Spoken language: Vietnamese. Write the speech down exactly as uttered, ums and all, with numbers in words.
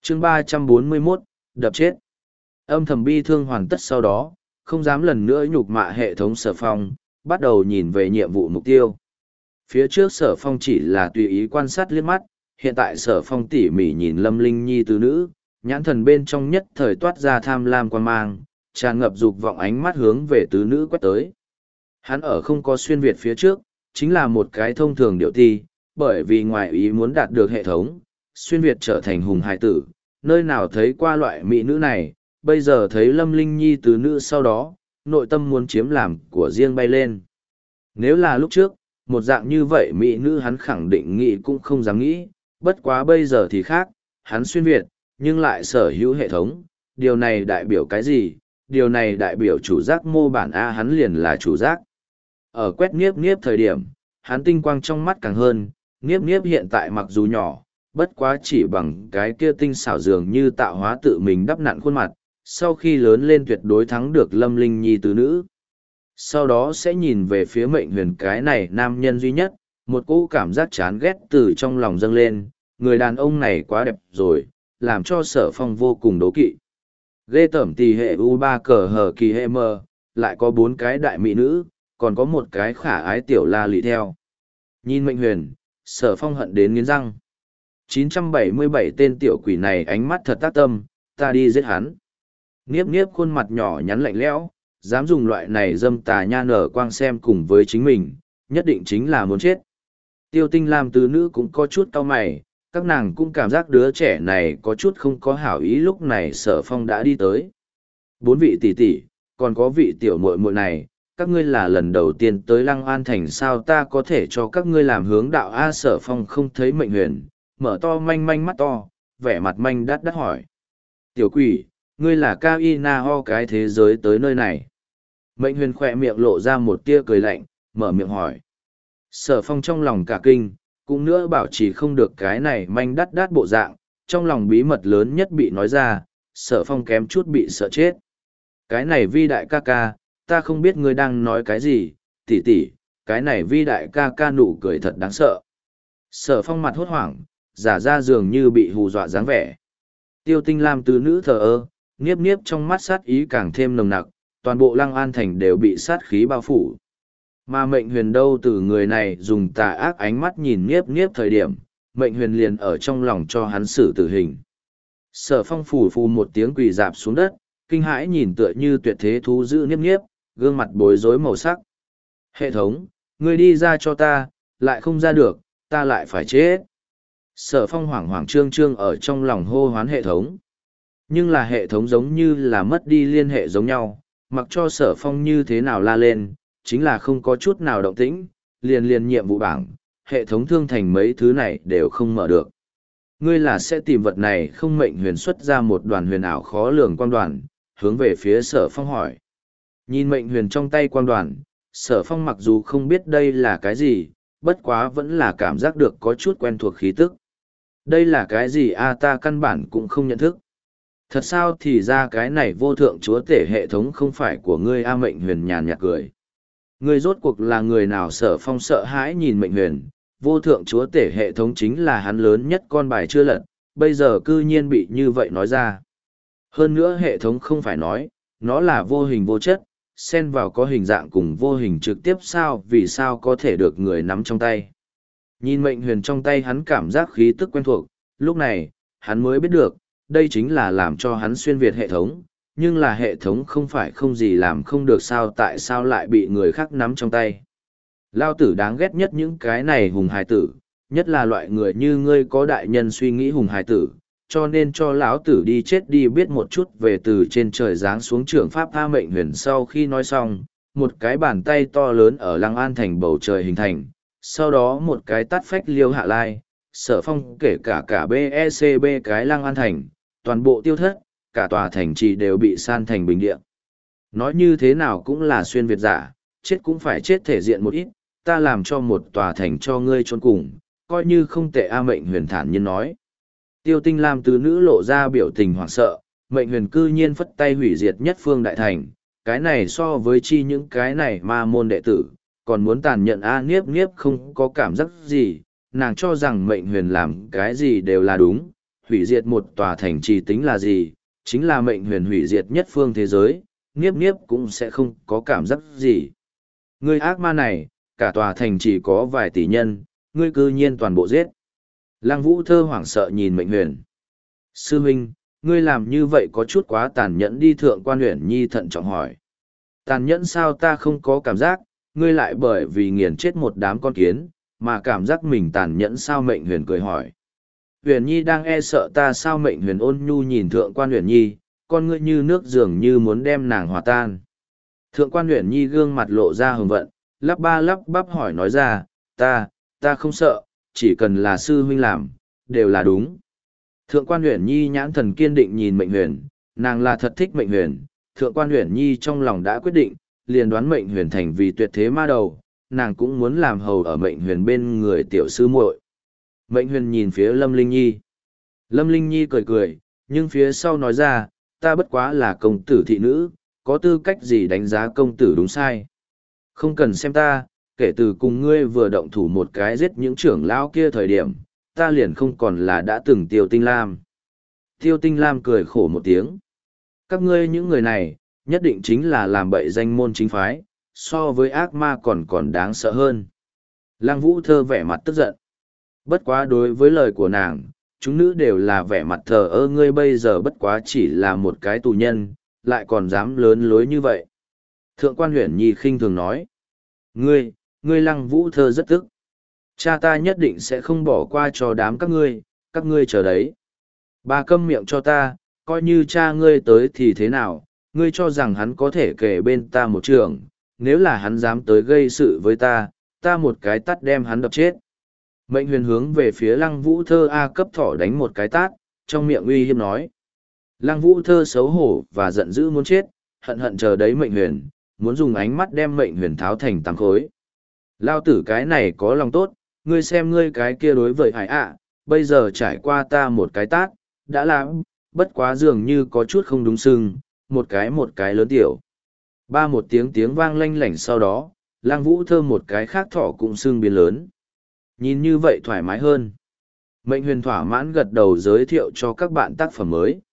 chương ba trăm bốn mươi mốt, đập chết. Âm thầm bi thương hoàn tất sau đó, không dám lần nữa nhục mạ hệ thống Sở Phong, bắt đầu nhìn về nhiệm vụ mục tiêu. Phía trước Sở Phong chỉ là tùy ý quan sát liếc mắt, hiện tại Sở Phong tỉ mỉ nhìn Lâm Linh Nhi tứ nữ, nhãn thần bên trong nhất thời toát ra tham lam quan mang, tràn ngập dục vọng ánh mắt hướng về tứ nữ quét tới. Hắn ở không có xuyên Việt phía trước, chính là một cái thông thường điệu ti, bởi vì ngoài ý muốn đạt được hệ thống, xuyên Việt trở thành hùng hải tử, nơi nào thấy qua loại mỹ nữ này, bây giờ thấy Lâm Linh Nhi tứ nữ sau đó, nội tâm muốn chiếm làm của riêng bay lên. Nếu là lúc trước, một dạng như vậy mỹ nữ hắn khẳng định nghĩ cũng không dám nghĩ, bất quá bây giờ thì khác, hắn xuyên Việt, nhưng lại sở hữu hệ thống, điều này đại biểu cái gì? Điều này đại biểu chủ giác mô bản A hắn liền là chủ giác. Ở quét Niếp Niếp thời điểm, hắn tinh quang trong mắt càng hơn, Niếp Niếp hiện tại mặc dù nhỏ, bất quá chỉ bằng cái kia tinh xảo dường như tạo hóa tự mình đắp nặn khuôn mặt, sau khi lớn lên tuyệt đối thắng được Lâm Linh Nhi tứ nữ. Sau đó sẽ nhìn về phía Mệnh Huyền cái này nam nhân duy nhất, một cỗ cảm giác chán ghét từ trong lòng dâng lên, người đàn ông này quá đẹp rồi, làm cho Sở Phong vô cùng đố kỵ. Ghê tởm tỳ hệ u ba cờ hờ kỳ hệ mờ, lại có bốn cái đại mỹ nữ, còn có một cái khả ái tiểu la lị theo. Nhìn Mệnh Huyền, Sở Phong hận đến nghiến răng. chín trăm bảy mươi bảy tên tiểu quỷ này ánh mắt thật tác tâm, ta đi giết hắn. Niếp Niếp khuôn mặt nhỏ nhắn lạnh lẽo, dám dùng loại này dâm tà nha nở quang xem cùng với chính mình, nhất định chính là muốn chết. Tiêu Tinh Lam tứ nữ cũng có chút cau mày, các nàng cũng cảm giác đứa trẻ này có chút không có hảo ý. Lúc này Sở Phong đã đi tới. Bốn vị tỷ tỷ, còn có vị tiểu muội muội này, các ngươi là lần đầu tiên tới Lăng An Thành sao, ta có thể cho các ngươi làm hướng đạo A? Sở Phong không thấy Mệnh Huyền, mở to manh manh mắt to, vẻ mặt manh đắt đắt hỏi. Tiểu quỷ, ngươi là ca y na ho cái thế giới tới nơi này. Mệnh Huyền khỏe miệng lộ ra một tia cười lạnh, mở miệng hỏi. Sở Phong trong lòng cả kinh, cũng nữa bảo trì không được cái này manh đắt đắt bộ dạng, trong lòng bí mật lớn nhất bị nói ra, Sở Phong kém chút bị sợ chết. Cái này Vi đại ca ca, ta không biết ngươi đang nói cái gì, tỷ tỷ, cái này Vi đại ca ca nụ cười thật đáng sợ. Sở Phong mặt hốt hoảng, giả ra dường như bị hù dọa dáng vẻ. Tiêu Tinh Lam tứ nữ thờ ơ, Niếp Niếp trong mắt sát ý càng thêm nồng nặc, toàn bộ Lăng An Thành đều bị sát khí bao phủ. Mà Mệnh Huyền đâu từ người này dùng tà ác ánh mắt nhìn Niếp Niếp thời điểm, Mệnh Huyền liền ở trong lòng cho hắn xử tử hình. Sở Phong phủ phù một tiếng quỳ dạp xuống đất, kinh hãi nhìn tựa như tuyệt thế thú dữ Niếp Niếp, gương mặt bối rối màu sắc. Hệ thống, ngươi đi ra cho ta, lại không ra được, ta lại phải chết. Sở Phong hoảng hoảng trương trương ở trong lòng hô hoán hệ thống. Nhưng là hệ thống giống như là mất đi liên hệ giống nhau, mặc cho Sở Phong như thế nào la lên, chính là không có chút nào động tĩnh, liền liền nhiệm vụ bảng, hệ thống thương thành mấy thứ này đều không mở được. Ngươi là sẽ tìm vật này không? Mệnh Huyền xuất ra một đoàn huyền ảo khó lường quang đoàn, hướng về phía Sở Phong hỏi. Nhìn Mệnh Huyền trong tay quang đoàn, Sở Phong mặc dù không biết đây là cái gì, bất quá vẫn là cảm giác được có chút quen thuộc khí tức. Đây là cái gì a? Ta căn bản cũng không nhận thức. Thật sao thì ra cái này vô thượng chúa tể hệ thống không phải của ngươi a? Mệnh Huyền nhàn nhạt cười. Ngươi rốt cuộc là người nào? Sở Phong sợ hãi nhìn Mệnh Huyền, vô thượng chúa tể hệ thống chính là hắn lớn nhất con bài chưa lật, bây giờ cư nhiên bị như vậy nói ra. Hơn nữa hệ thống không phải nói, nó là vô hình vô chất, xen vào có hình dạng cùng vô hình trực tiếp sao, vì sao có thể được người nắm trong tay. Nhìn Mệnh Huyền trong tay hắn cảm giác khí tức quen thuộc, lúc này, hắn mới biết được, đây chính là làm cho hắn xuyên Việt hệ thống, nhưng là hệ thống không phải không gì làm không được sao, tại sao lại bị người khác nắm trong tay. Lao tử đáng ghét nhất những cái này hùng hài tử, nhất là loại người như ngươi có đại nhân suy nghĩ hùng hài tử, cho nên cho lão tử đi chết đi. Biết một chút về từ trên trời giáng xuống trưởng pháp A. Mệnh Huyền sau khi nói xong, một cái bàn tay to lớn ở Lăng An Thành bầu trời hình thành, sau đó một cái tát phách liêu hạ lai, Sở Phong kể cả cả bê e xê bê cái Lăng An Thành, toàn bộ tiêu thất, cả tòa thành trì đều bị san thành bình địa. Nói như thế nào cũng là xuyên Việt giả, chết cũng phải chết thể diện một ít, ta làm cho một tòa thành cho ngươi chôn cùng, coi như không tệ A. Mệnh Huyền thản nhiên nói. Tiêu Tinh Lam tứ nữ lộ ra biểu tình hoảng sợ, Mệnh Huyền cư nhiên phất tay hủy diệt nhất phương đại thành, cái này so với chi những cái này ma môn đệ tử, còn muốn tàn nhẫn A. Niếp Niếp không có cảm giác gì, nàng cho rằng Mệnh Huyền làm cái gì đều là đúng, hủy diệt một tòa thành trì tính là gì, chính là mệnh huyền hủy diệt nhất phương thế giới, Niếp Niếp cũng sẽ không có cảm giác gì. Ngươi ác ma này, cả tòa thành chỉ có vài tỷ nhân, ngươi cư nhiên toàn bộ giết. Lăng Vũ Thơ hoảng sợ nhìn Mệnh Huyền. Sư huynh, ngươi làm như vậy có chút quá tàn nhẫn đi. Thượng quan Uyển Nhi thận trọng hỏi. Tàn nhẫn sao? Ta không có cảm giác, ngươi lại bởi vì nghiền chết một đám con kiến, mà cảm giác mình tàn nhẫn sao? Mệnh Huyền cười hỏi. Uyển Nhi đang e sợ ta sao? Mệnh Huyền ôn nhu nhìn Thượng quan Uyển Nhi, con ngươi như nước dường như muốn đem nàng hòa tan. Thượng quan Uyển Nhi gương mặt lộ ra hồng vận, lắp ba lắp bắp hỏi nói ra, ta, ta không sợ, chỉ cần là sư huynh làm, đều là đúng. Thượng quan Uyển Nhi nhãn thần kiên định nhìn Mệnh Huyền, nàng là thật thích Mệnh Huyền. Thượng quan Uyển Nhi trong lòng đã quyết định, liền đoán Mệnh Huyền thành vì tuyệt thế ma đầu, nàng cũng muốn làm hầu ở Mệnh Huyền bên người tiểu sư muội. Mệnh Huyền nhìn phía Lâm Linh Nhi. Lâm Linh Nhi cười cười, nhưng phía sau nói ra, ta bất quá là công tử thị nữ, có tư cách gì đánh giá công tử đúng sai. Không cần xem ta, kể từ cùng ngươi vừa động thủ một cái giết những trưởng lão kia thời điểm, ta liền không còn là đã từng Tiêu Tinh Lam. Tiêu Tinh Lam cười khổ một tiếng. Các ngươi những người này, nhất định chính là làm bậy danh môn chính phái, so với ác ma còn còn đáng sợ hơn. Lăng Vũ Thơ vẻ mặt tức giận. Bất quá đối với lời của nàng, chúng nữ đều là vẻ mặt thờ ơ. Ngươi bây giờ bất quá chỉ là một cái tù nhân, lại còn dám lớn lối như vậy. Thượng quan Uyển Nhi khinh thường nói. Ngươi, ngươi Lăng Vũ Thơ rất tức. Cha ta nhất định sẽ không bỏ qua cho đám các ngươi, các ngươi chờ đấy. Bà câm miệng cho ta, coi như cha ngươi tới thì thế nào, ngươi cho rằng hắn có thể kể bên ta một trường, nếu là hắn dám tới gây sự với ta, ta một cái tát đem hắn đập chết. Mệnh Huyền hướng về phía Lăng Vũ Thơ A cấp thỏ đánh một cái tát, trong miệng uy hiếp nói. Lăng Vũ Thơ xấu hổ và giận dữ muốn chết, hận hận chờ đấy Mệnh Huyền, muốn dùng ánh mắt đem Mệnh Huyền tháo thành tám khối. Lao tử cái này có lòng tốt, ngươi xem ngươi cái kia đối với hải ạ, bây giờ trải qua ta một cái tát, đã làm, bất quá dường như có chút không đúng sưng, một cái một cái lớn tiểu. Ba một tiếng tiếng vang lanh lảnh sau đó, Lăng Vũ Thơ một cái khác thỏ cũng sưng biến lớn. Nhìn như vậy thoải mái hơn. Mệnh Huyền thỏa mãn gật đầu giới thiệu cho các bạn tác phẩm mới.